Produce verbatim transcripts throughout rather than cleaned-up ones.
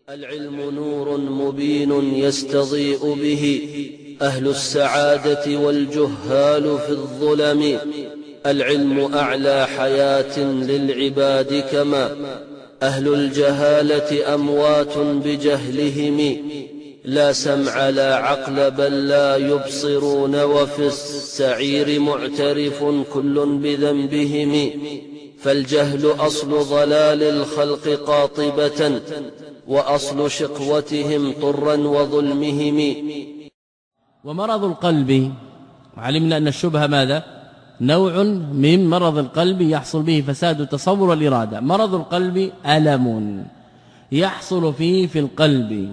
العلم نور مبين يستضيء به أهل السعادة والجهال في الظلم. العلم أعلى حياة للعباد كما أهل الجهالة أموات بجهلهم. لا سمع لا عقل بل لا يبصرون وفي السعير معترف كل بذنبهم. فالجهل أصل ضلال الخلق قاطبة وأصل شقوتهم طرا وظلمهم. ومرض القلب علمنا أن الشبهة ماذا؟ نوع من مرض القلب يحصل به فساد التصور والإرادة. مرض القلب ألم يحصل فيه في القلب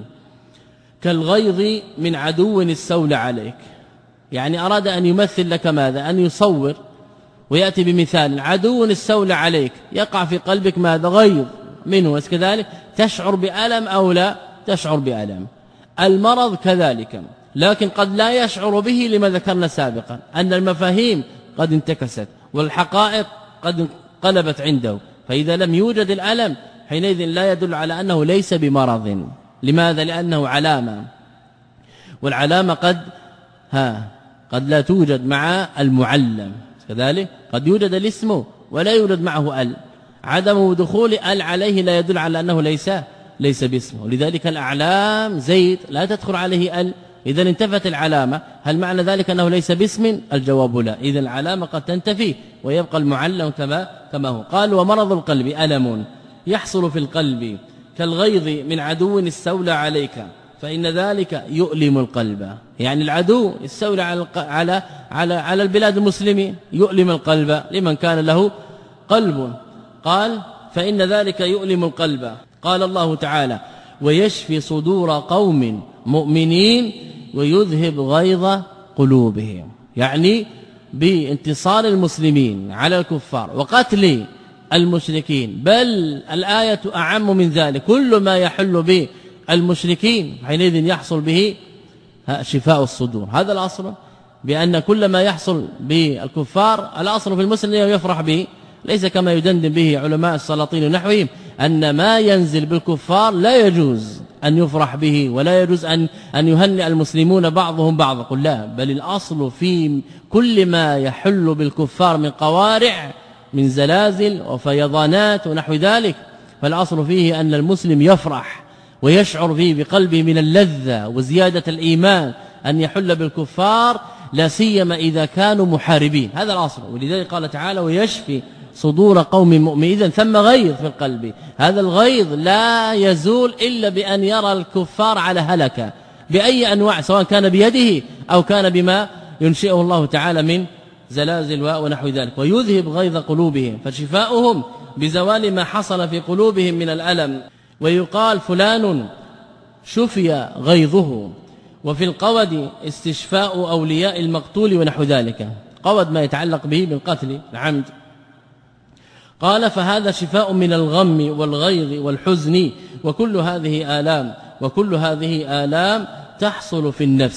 كالغيظ من عدو استولى عليك. يعني أراد أن يمثل لك ماذا؟ أن يصور ويأتي بمثال عدو استولى عليك، يقع في قلبك ماذا؟ غيظ منه، وكذلك تشعر بألم أو لا تشعر بألم. المرض كذلك، لكن قد لا يشعر به لما ذكرنا سابقا أن المفاهيم قد انتكست والحقائق قد انقلبت عنده، فإذا لم يوجد الألم حينئذ لا يدل على أنه ليس بمرض. لماذا؟ لأنه علامة، والعلامة قد ها قد لا توجد مع المعلم، كذلك قد يوجد الاسم ولا يوجد معه ال. عدم دخول ال عليه لا يدل على أنه ليس ليس باسمه. ولذلك الأعلام زيد لا تدخل عليه ال، إذا انتفت العلامة، هل معنى ذلك أنه ليس باسم؟ الجواب لا. إذا العلامة قد تنتفي ويبقى المعلم كما كما هو. قال ومرض القلب ألم يحصل في القلب كالغيظ من عدو استولى عليك فإن ذلك يؤلم القلب. يعني العدو استولى على على على على البلاد المسلمين، يؤلم القلب لمن كان له قلب. قال فإن ذلك يؤلم القلب. قال الله تعالى ويشفي صدور قوم مؤمنين ويذهب غيظ قلوبهم، يعني بانتصار المسلمين على الكفار وقتل المشركين. بل الآية أعم من ذلك، كل ما يحل به المشركين حينئذ يحصل به شفاء الصدور. هذا الأصل، بأن كل ما يحصل بالكفار الأصل في المسلم يفرح به، ليس كما يدندن به علماء السلاطين ونحوهم أن ما ينزل بالكفار لا يجوز أن يفرح به ولا يجوز أن أن يهنئ المسلمون بعضهم بعضا. قل لا، بل الأصل في كل ما يحل بالكفار من قوارع من زلازل وفيضانات ونحو ذلك، فالأصل فيه أن المسلم يفرح ويشعر فيه بقلبه من اللذة وزيادة الإيمان أن يحل بالكفار، لا سيما إذا كانوا محاربين. هذا الأصل. ولذلك قال تعالى ويشفي صدور قوم مؤمنين. إذن ثم غيظ في القلب، هذا الغيظ لا يزول إلا بأن يرى الكفار على هلكة بأي أنواع، سواء كان بيده أو كان بما ينشئه الله تعالى من زلازل ونحو ذلك. ويذهب غيظ قلوبهم، فشفاؤهم بزوال ما حصل في قلوبهم من الألم. ويقال فلان شفي غيظه. وفي القود استشفاء أولياء المقتول ونحو ذلك، قود ما يتعلق به بالقتل العمد. قال فهذا شفاء من الغم والغيظ والحزن، وكل هذه آلام وكل هذه آلام تحصل في النفس.